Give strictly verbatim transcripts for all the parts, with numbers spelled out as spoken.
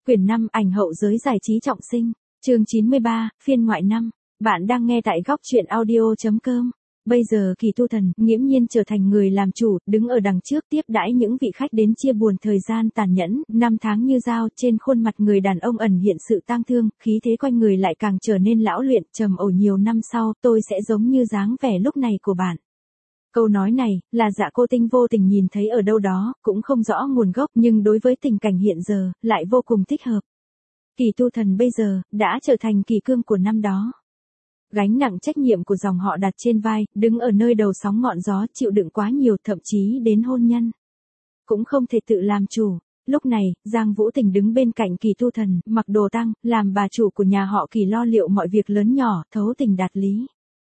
Quyển năm ảnh hậu giới giải trí trọng sinh, chương chín mươi ba, phiên ngoại năm. Bạn đang nghe tại góc truyện audio chấm com. Bây giờ Kỳ Tu Thần nghiễm nhiên trở thành người làm chủ, đứng ở đằng trước tiếp đãi những vị khách đến chia buồn thời gian tàn nhẫn, năm tháng như dao, trên khuôn mặt người đàn ông ẩn hiện sự tang thương, khí thế quanh người lại càng trở nên lão luyện, trầm ổn. Nhiều năm sau, tôi sẽ giống như dáng vẻ lúc này của bạn. Câu nói này, là Dạ Cô Tinh vô tình nhìn thấy ở đâu đó, cũng không rõ nguồn gốc, nhưng đối với tình cảnh hiện giờ, lại vô cùng thích hợp. Kỳ Tu Thần bây giờ, đã trở thành kỳ cương của năm đó. Gánh nặng trách nhiệm của dòng họ đặt trên vai, đứng ở nơi đầu sóng ngọn gió, chịu đựng quá nhiều, thậm chí đến hôn nhân. Cũng không thể tự làm chủ. Lúc này, Giang Vũ Tình đứng bên cạnh Kỳ Tu Thần, mặc đồ tang, làm bà chủ của nhà họ Kỳ, lo liệu mọi việc lớn nhỏ, thấu tình đạt lý.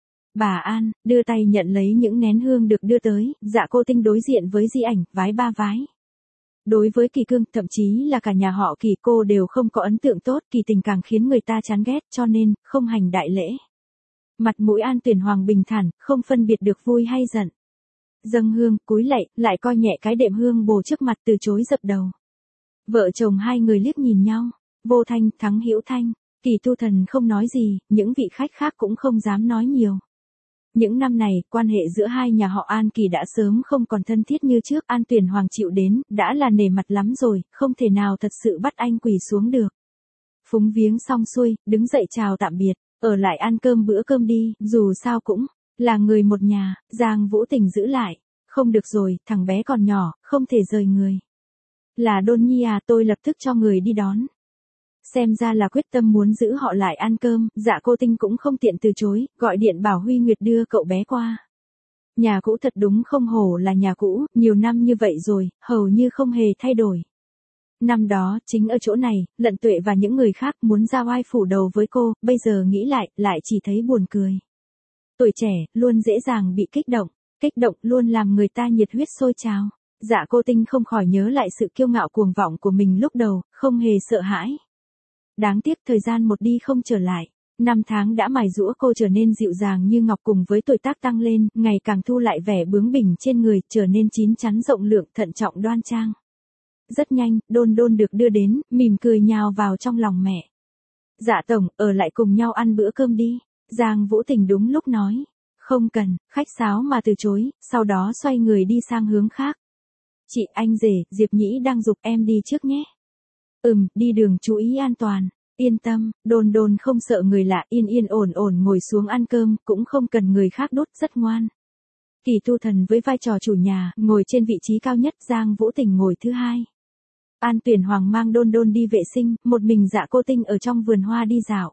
Bà An, đưa tay nhận lấy những nén hương được đưa tới, Dạ Cô Tinh đối diện với di ảnh, vái ba vái. Đối với Kỳ Cương, thậm chí là cả nhà họ Kỳ, cô đều không có ấn tượng tốt, Kỳ Tình càng khiến người ta chán ghét, cho nên, không hành đại lễ. Mặt mũi An Tuyển Hoàng bình thản, không phân biệt được vui hay giận. Dâng hương, cúi lạy, lại coi nhẹ cái đệm hương bồ trước mặt, từ chối dập đầu. Vợ chồng hai người liếc nhìn nhau, Vô Thanh, Thắng Hữu Thanh. Kỳ Tu Thần không nói gì, những vị khách khác cũng không dám nói nhiều. Những năm này, quan hệ giữa hai nhà họ An Kỳ đã sớm không còn thân thiết như trước. An Tuyển Hoàng chịu đến, đã là nể mặt lắm rồi, không thể nào thật sự bắt anh quỳ xuống được. Phúng viếng xong xuôi, đứng dậy chào tạm biệt, ở lại ăn cơm bữa cơm đi, dù sao cũng là người một nhà. Giang Vũ Tình giữ lại, không được rồi, thằng bé còn nhỏ, không thể rời người. Là Đôn Nhi à, tôi lập tức cho người đi đón. Xem ra là quyết tâm muốn giữ họ lại ăn cơm, Dạ Cô Tinh cũng không tiện từ chối, gọi điện bảo Huy Nguyệt đưa cậu bé qua. Nhà cũ thật đúng không hổ là nhà cũ, nhiều năm như vậy rồi, hầu như không hề thay đổi. Năm đó, chính ở chỗ này, Lận Tuệ và những người khác muốn ra oai phủ đầu với cô, bây giờ nghĩ lại, lại chỉ thấy buồn cười. Tuổi trẻ, luôn dễ dàng bị kích động, kích động luôn làm người ta nhiệt huyết sôi trào. Dạ Cô Tinh không khỏi nhớ lại sự kiêu ngạo cuồng vọng của mình lúc đầu, không hề sợ hãi. Đáng tiếc thời gian một đi không trở lại, năm tháng đã mài giũa cô trở nên dịu dàng như ngọc, cùng với tuổi tác tăng lên, ngày càng thu lại vẻ bướng bỉnh trên người, trở nên chín chắn rộng lượng, thận trọng đoan trang. Rất nhanh, Đôn Đôn được đưa đến, mỉm cười nhào vào trong lòng mẹ. Dạ tổng, ở lại cùng nhau ăn bữa cơm đi. Giang Vũ Tình đúng lúc nói. Không cần, khách sáo mà từ chối, sau đó xoay người đi sang hướng khác. Chị, anh rể, Diệp Nhĩ đang giục em đi trước nhé. Ừm, đi đường chú ý an toàn. Yên tâm, Đôn Đôn không sợ người lạ, yên yên ổn ổn ngồi xuống ăn cơm, cũng không cần người khác đút, rất ngoan. Kỳ Tu Thần với vai trò chủ nhà, ngồi trên vị trí cao nhất, Giang Vũ Tình ngồi thứ hai. An Tuyển Hoàng mang Đôn Đôn đi vệ sinh, một mình Dạ Cô Tinh ở trong vườn hoa đi dạo.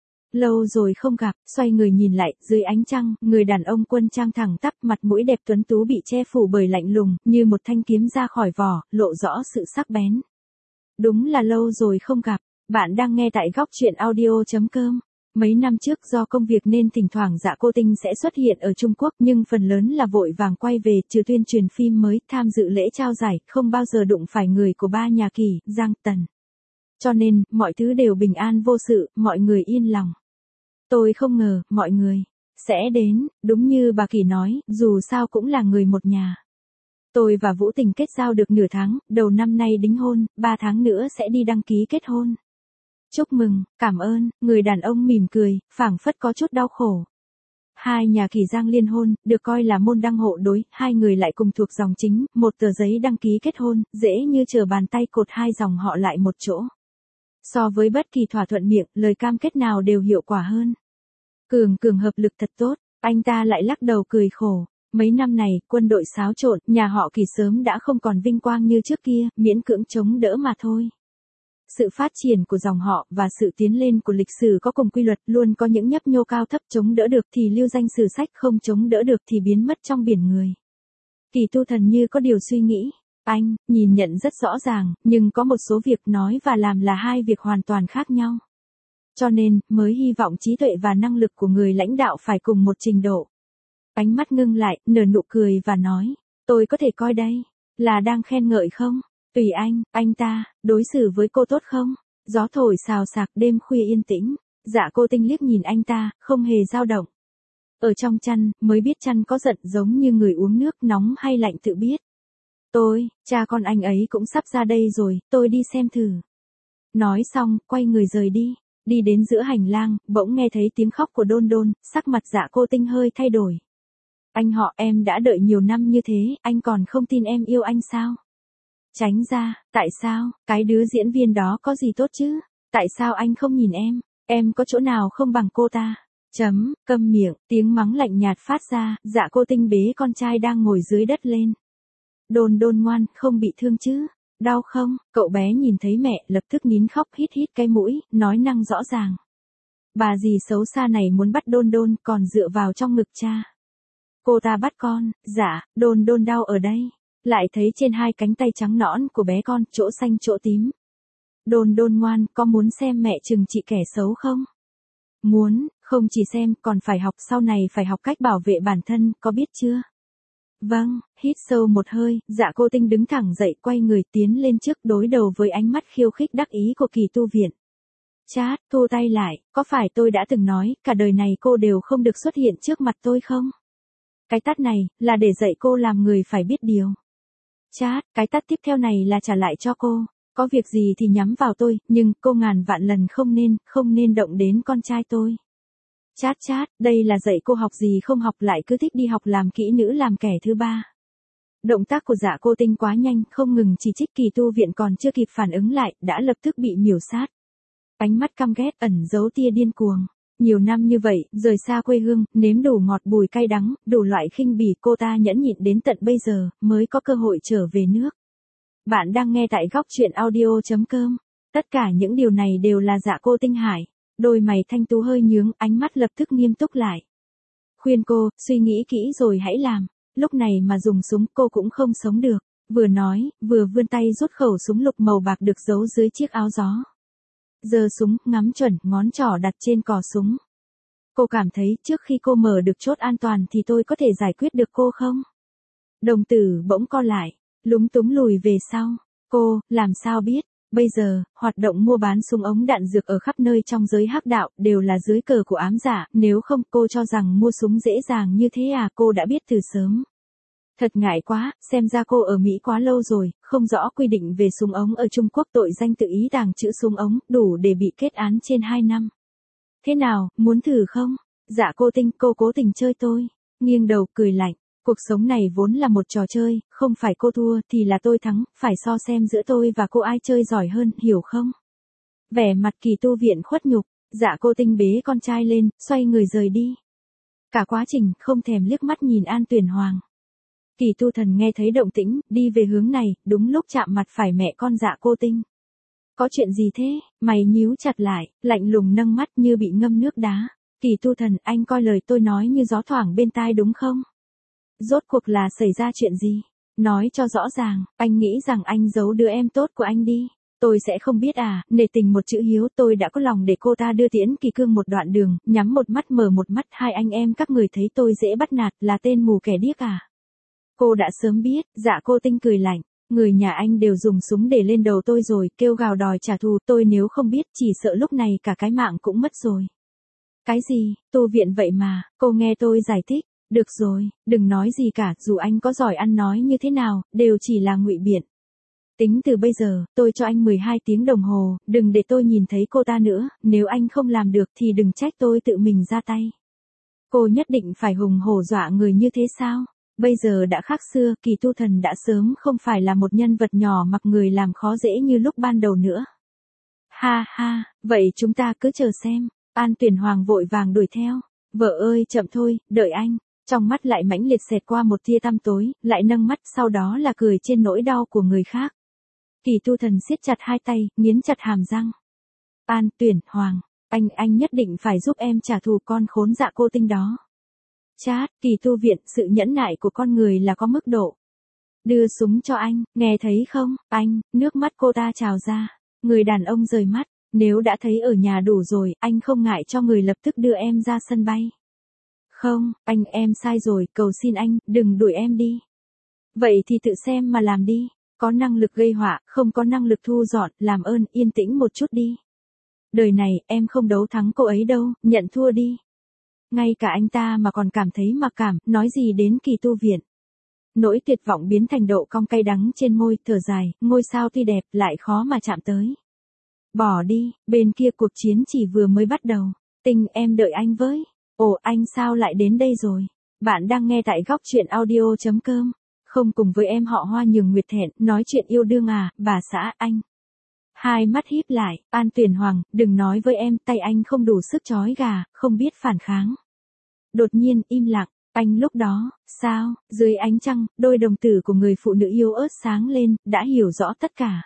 Lâu rồi không gặp, xoay người nhìn lại, dưới ánh trăng, người đàn ông quân trang thẳng tắp, mặt mũi đẹp tuấn tú bị che phủ bởi lạnh lùng, như một thanh kiếm ra khỏi vỏ, lộ rõ sự sắc bén. Đúng là lâu rồi không gặp. Bạn đang nghe tại góc truyện audio chấm com. Mấy năm trước do công việc nên thỉnh thoảng Dạ Cô Tinh sẽ xuất hiện ở Trung Quốc, nhưng phần lớn là vội vàng quay về, trừ tuyên truyền phim mới, tham dự lễ trao giải, không bao giờ đụng phải người của ba nhà Kỳ, Giang, Tần. Cho nên, mọi thứ đều bình an vô sự, mọi người yên lòng. Tôi không ngờ, mọi người sẽ đến, đúng như bà Kỳ nói, dù sao cũng là người một nhà. Tôi và Vũ Tình kết giao được nửa tháng, đầu năm nay đính hôn, ba tháng nữa sẽ đi đăng ký kết hôn. Chúc mừng, cảm ơn, người đàn ông mỉm cười, phảng phất có chút đau khổ. Hai nhà Kỳ Giang liên hôn, được coi là môn đăng hộ đối, hai người lại cùng thuộc dòng chính, một tờ giấy đăng ký kết hôn, dễ như trở bàn tay cột hai dòng họ lại một chỗ. So với bất kỳ thỏa thuận miệng, lời cam kết nào đều hiệu quả hơn. Cường cường hợp lực thật tốt, anh ta lại lắc đầu cười khổ. Mấy năm này, quân đội xáo trộn, nhà họ Kỳ sớm đã không còn vinh quang như trước kia, miễn cưỡng chống đỡ mà thôi. Sự phát triển của dòng họ và sự tiến lên của lịch sử có cùng quy luật, luôn có những nhấp nhô cao thấp, chống đỡ được thì lưu danh sử sách, không chống đỡ được thì biến mất trong biển người. Kỳ Tu Thần như có điều suy nghĩ. Anh, nhìn nhận rất rõ ràng, nhưng có một số việc nói và làm là hai việc hoàn toàn khác nhau. Cho nên, mới hy vọng trí tuệ và năng lực của người lãnh đạo phải cùng một trình độ. Ánh mắt ngưng lại, nở nụ cười và nói, tôi có thể coi đây là đang khen ngợi không? Tùy anh, anh ta, đối xử với cô tốt không? Gió thổi xào xạc, đêm khuya yên tĩnh. Dạ Cô Tinh liếc nhìn anh ta, không hề dao động. Ở trong chăn, mới biết chăn có giận, giống như người uống nước, nóng hay lạnh tự biết. Tôi, cha con anh ấy cũng sắp ra đây rồi, tôi đi xem thử. Nói xong, quay người rời đi. Đi đến giữa hành lang, bỗng nghe thấy tiếng khóc của Đôn Đôn, sắc mặt Dạ Cô Tinh hơi thay đổi. Anh họ, em đã đợi nhiều năm như thế, anh còn không tin em yêu anh sao? Tránh ra, tại sao, cái đứa diễn viên đó có gì tốt chứ? Tại sao anh không nhìn em? Em có chỗ nào không bằng cô ta? Chấm, câm miệng, tiếng mắng lạnh nhạt phát ra, Dạ Cô Tinh bế con trai đang ngồi dưới đất lên. Đôn Đôn ngoan, không bị thương chứ? Đau không? Cậu bé nhìn thấy mẹ, lập tức nín khóc hít hít cái mũi, nói năng rõ ràng. Bà dì xấu xa này muốn bắt Đôn Đôn, còn dựa vào trong ngực cha. Cô ta bắt con, dạ, Đôn Đôn đau ở đây. Lại thấy trên hai cánh tay trắng nõn của bé con, chỗ xanh chỗ tím. Đôn Đôn ngoan, có muốn xem mẹ trừng trị kẻ xấu không? Muốn, không chỉ xem, còn phải học, sau này phải học cách bảo vệ bản thân, có biết chưa? Vâng, hít sâu một hơi, Dạ Cô Tinh đứng thẳng dậy, quay người tiến lên trước, đối đầu với ánh mắt khiêu khích đắc ý của Kỳ Tu Viện. Chát, thu tay lại, có phải tôi đã từng nói, cả đời này cô đều không được xuất hiện trước mặt tôi không? Cái tát này, là để dạy cô làm người phải biết điều. Chát, cái tát tiếp theo này là trả lại cho cô. Có việc gì thì nhắm vào tôi, nhưng cô ngàn vạn lần không nên, không nên động đến con trai tôi. Chát chát, đây là dạy cô học gì không học lại cứ thích đi học làm kỹ nữ làm kẻ thứ ba. Động tác của Dạ Cô Tinh quá nhanh, không ngừng chỉ trích Kỳ Tu Viện còn chưa kịp phản ứng lại, đã lập tức bị miểu sát. Ánh mắt căm ghét ẩn giấu tia điên cuồng. Nhiều năm như vậy, rời xa quê hương, nếm đủ ngọt bùi cay đắng, đủ loại khinh bỉ cô ta nhẫn nhịn đến tận bây giờ, mới có cơ hội trở về nước. Bạn đang nghe tại góc truyện audio chấm com. Tất cả những điều này đều là Dạ Cô Tinh hại. Đôi mày thanh tú hơi nhướng, ánh mắt lập tức nghiêm túc lại. Khuyên cô, suy nghĩ kỹ rồi hãy làm. Lúc này mà dùng súng cô cũng không sống được. Vừa nói, vừa vươn tay rút khẩu súng lục màu bạc được giấu dưới chiếc áo gió. Giơ súng, ngắm chuẩn, ngón trỏ đặt trên cò súng. Cô cảm thấy trước khi cô mở được chốt an toàn thì tôi có thể giải quyết được cô không? Đồng tử bỗng co lại, lúng túng lùi về sau. Cô, làm sao biết? Bây giờ, hoạt động mua bán súng ống đạn dược ở khắp nơi trong giới hắc đạo đều là dưới cờ của ám giả, nếu không cô cho rằng mua súng dễ dàng như thế à, cô đã biết từ sớm. Thật ngại quá, xem ra cô ở Mỹ quá lâu rồi, không rõ quy định về súng ống ở Trung Quốc, tội danh tự ý tàng trữ súng ống, đủ để bị kết án trên hai năm. Thế nào, muốn thử không? Dạ Cô Tinh, cô cố tình chơi tôi. Nghiêng đầu cười lạnh. Cuộc sống này vốn là một trò chơi, không phải cô thua thì là tôi thắng, phải so xem giữa tôi và cô ai chơi giỏi hơn, hiểu không? Vẻ mặt Kỳ Tu Viện khuất nhục, Dạ Cô Tinh bế con trai lên, xoay người rời đi. Cả quá trình, không thèm liếc mắt nhìn An Tuyển Hoàng. Kỳ Tu Thần nghe thấy động tĩnh, đi về hướng này, đúng lúc chạm mặt phải mẹ con Dạ Cô Tinh. Có chuyện gì thế? Mày nhíu chặt lại, lạnh lùng nâng mắt như bị ngâm nước đá. Kỳ Tu Thần, anh coi lời tôi nói như gió thoảng bên tai đúng không? Rốt cuộc là xảy ra chuyện gì? Nói cho rõ ràng, anh nghĩ rằng anh giấu đứa em tốt của anh đi. Tôi sẽ không biết à, nể tình một chữ hiếu, tôi đã có lòng để cô ta đưa Tiễn Kỳ Cương một đoạn đường, nhắm một mắt mở một mắt, hai anh em các người thấy tôi dễ bắt nạt, là tên mù kẻ điếc à? Cô đã sớm biết. Dạ Cô Tinh cười lạnh, người nhà anh đều dùng súng để lên đầu tôi rồi, kêu gào đòi trả thù, tôi nếu không biết, chỉ sợ lúc này cả cái mạng cũng mất rồi. Cái gì, Tu Viện vậy mà, cô nghe tôi giải thích. Được rồi, đừng nói gì cả, dù anh có giỏi ăn nói như thế nào, đều chỉ là ngụy biện. Tính từ bây giờ, tôi cho anh mười hai tiếng đồng hồ, đừng để tôi nhìn thấy cô ta nữa, nếu anh không làm được thì đừng trách tôi tự mình ra tay. Cô nhất định phải hùng hổ dọa người như thế sao? Bây giờ đã khác xưa, Kỳ Tu Thần đã sớm không phải là một nhân vật nhỏ mặc người làm khó dễ như lúc ban đầu nữa. Ha ha, vậy chúng ta cứ chờ xem. An Tuyển Hoàng vội vàng đuổi theo. Vợ ơi, chậm thôi, đợi anh. Trong mắt lại mãnh liệt xẹt qua một tia tăm tối, lại nâng mắt, sau đó là cười trên nỗi đau của người khác. Kỳ Tu Thần siết chặt hai tay, nghiến chặt hàm răng. An Tuyển Hoàng, anh anh nhất định phải giúp em trả thù con khốn Dạ Cô Tinh đó. Chát, Kỳ Tu Viện, sự nhẫn nại của con người là có mức độ. Đưa súng cho anh, nghe thấy không? Anh, nước mắt cô ta trào ra. Người đàn ông rời mắt, nếu đã thấy ở nhà đủ rồi, anh không ngại cho người lập tức đưa em ra sân bay. Không, anh em sai rồi, cầu xin anh, đừng đuổi em đi. Vậy thì tự xem mà làm đi. Có năng lực gây họa, không có năng lực thu dọn, làm ơn, yên tĩnh một chút đi. Đời này, em không đấu thắng cô ấy đâu, nhận thua đi. Ngay cả anh ta mà còn cảm thấy mặc cảm, nói gì đến Kỳ Tu Viện. Nỗi tuyệt vọng biến thành độ cong cay đắng trên môi, thở dài, ngôi sao tuy đẹp, lại khó mà chạm tới. Bỏ đi, bên kia cuộc chiến chỉ vừa mới bắt đầu. Tình em đợi anh với. Ồ, anh sao lại đến đây rồi? Bạn đang nghe tại góc chuyện audio.com. Không cùng với em họ Hoa Nhường Nguyệt Thẹn, nói chuyện yêu đương à, bà xã anh. Hai mắt híp lại, An Tuyển Hoàng, đừng nói với em, tay anh không đủ sức trói gà, không biết phản kháng. Đột nhiên, im lặng, anh lúc đó, sao, dưới ánh trăng, đôi đồng tử của người phụ nữ yêu ớt sáng lên, đã hiểu rõ tất cả.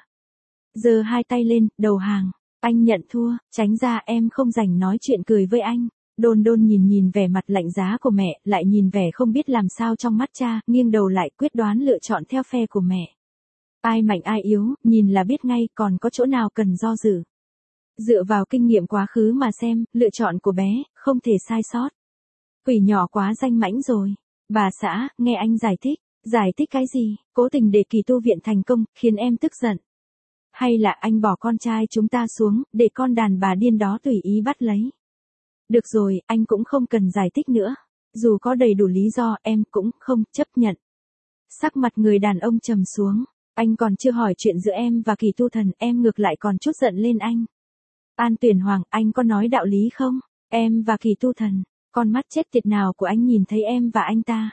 Giơ hai tay lên, đầu hàng, anh nhận thua, tránh ra em không rảnh nói chuyện cười với anh. Đôn đôn nhìn nhìn vẻ mặt lạnh giá của mẹ, lại nhìn vẻ không biết làm sao trong mắt cha, nghiêng đầu lại quyết đoán lựa chọn theo phe của mẹ. Ai mạnh ai yếu, nhìn là biết ngay, còn có chỗ nào cần do dự. Dựa vào kinh nghiệm quá khứ mà xem, lựa chọn của bé, không thể sai sót. Quỷ nhỏ quá danh mãnh rồi. Bà xã, nghe anh giải thích. Giải thích cái gì? Cố tình để kỳ tu viện thành công, khiến em tức giận. Hay là anh bỏ con trai chúng ta xuống, để con đàn bà điên đó tùy ý bắt lấy. Được rồi, anh cũng không cần giải thích nữa. Dù có đầy đủ lý do, em cũng không chấp nhận. Sắc mặt người đàn ông trầm xuống. Anh còn chưa hỏi chuyện giữa em và kỳ tu thần, em ngược lại còn chút giận lên anh. An Tuyển Hoàng, anh có nói đạo lý không? Em và kỳ tu thần, con mắt chết tiệt nào của anh nhìn thấy em và anh ta?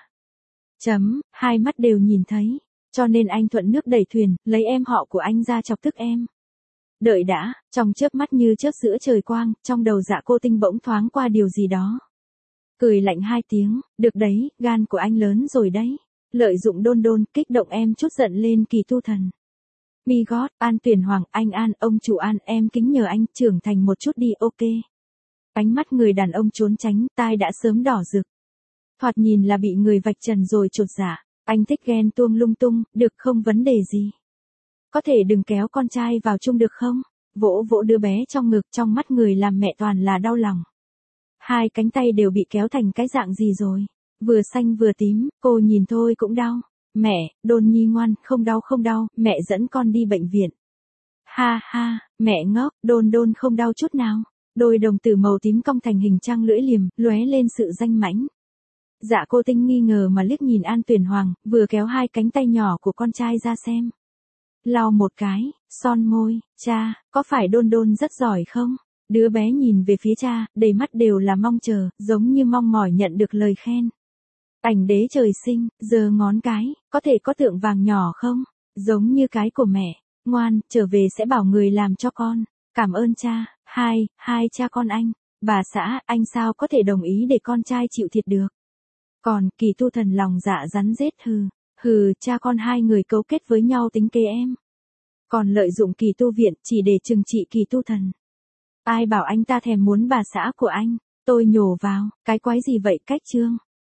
Chấm, hai mắt đều nhìn thấy. Cho nên anh thuận nước đẩy thuyền, lấy em họ của anh ra chọc tức em. Đợi đã, trong chớp mắt như chớp giữa trời quang, trong đầu Dạ Cô Tinh bỗng thoáng qua điều gì đó. Cười lạnh hai tiếng, được đấy, gan của anh lớn rồi đấy. Lợi dụng đôn đôn, kích động em chút giận lên kỳ tu thần. Mi gót, An Tuyển Hoàng, anh An, ông chủ An, em kính nhờ anh, trưởng thành một chút đi, ok. Ánh mắt người đàn ông trốn tránh, tai đã sớm đỏ rực. Thoạt nhìn là bị người vạch trần rồi chột dạ. Anh thích ghen tuông lung tung, được không vấn đề gì. Có thể đừng kéo con trai vào chung được không? Vỗ vỗ đứa bé trong ngực, trong mắt người làm mẹ toàn là đau lòng. Hai cánh tay đều bị kéo thành cái dạng gì rồi? Vừa xanh vừa tím, cô nhìn thôi cũng đau. Mẹ, Đôn Nhi ngoan, không đau không đau, mẹ dẫn con đi bệnh viện. Ha ha, mẹ ngốc, Đôn Đôn không đau chút nào. Đôi đồng tử màu tím cong thành hình trăng lưỡi liềm, lóe lên sự danh mãnh. Dạ Cô Tinh nghi ngờ mà liếc nhìn An Tuyển Hoàng, vừa kéo hai cánh tay nhỏ của con trai ra xem. Lau một cái, son môi, cha, có phải Đôn Đôn rất giỏi không? Đứa bé nhìn về phía cha, đầy mắt đều là mong chờ, giống như mong mỏi nhận được lời khen. Ảnh đế trời sinh, giơ ngón cái, có thể có tượng vàng nhỏ không? Giống như cái của mẹ, ngoan, trở về sẽ bảo người làm cho con. Cảm ơn cha, hai, hai cha con anh. Bà xã, anh sao có thể đồng ý để con trai chịu thiệt được? Còn, kỳ tu thần lòng dạ rắn rết hừ, hừ, cha con hai người cấu kết với nhau tính kế em. Còn lợi dụng kỳ tu viện chỉ để trừng trị kỳ tu thần. Ai bảo anh ta thèm muốn bà xã của anh, tôi nhổ vào, cái quái gì vậy cách trương.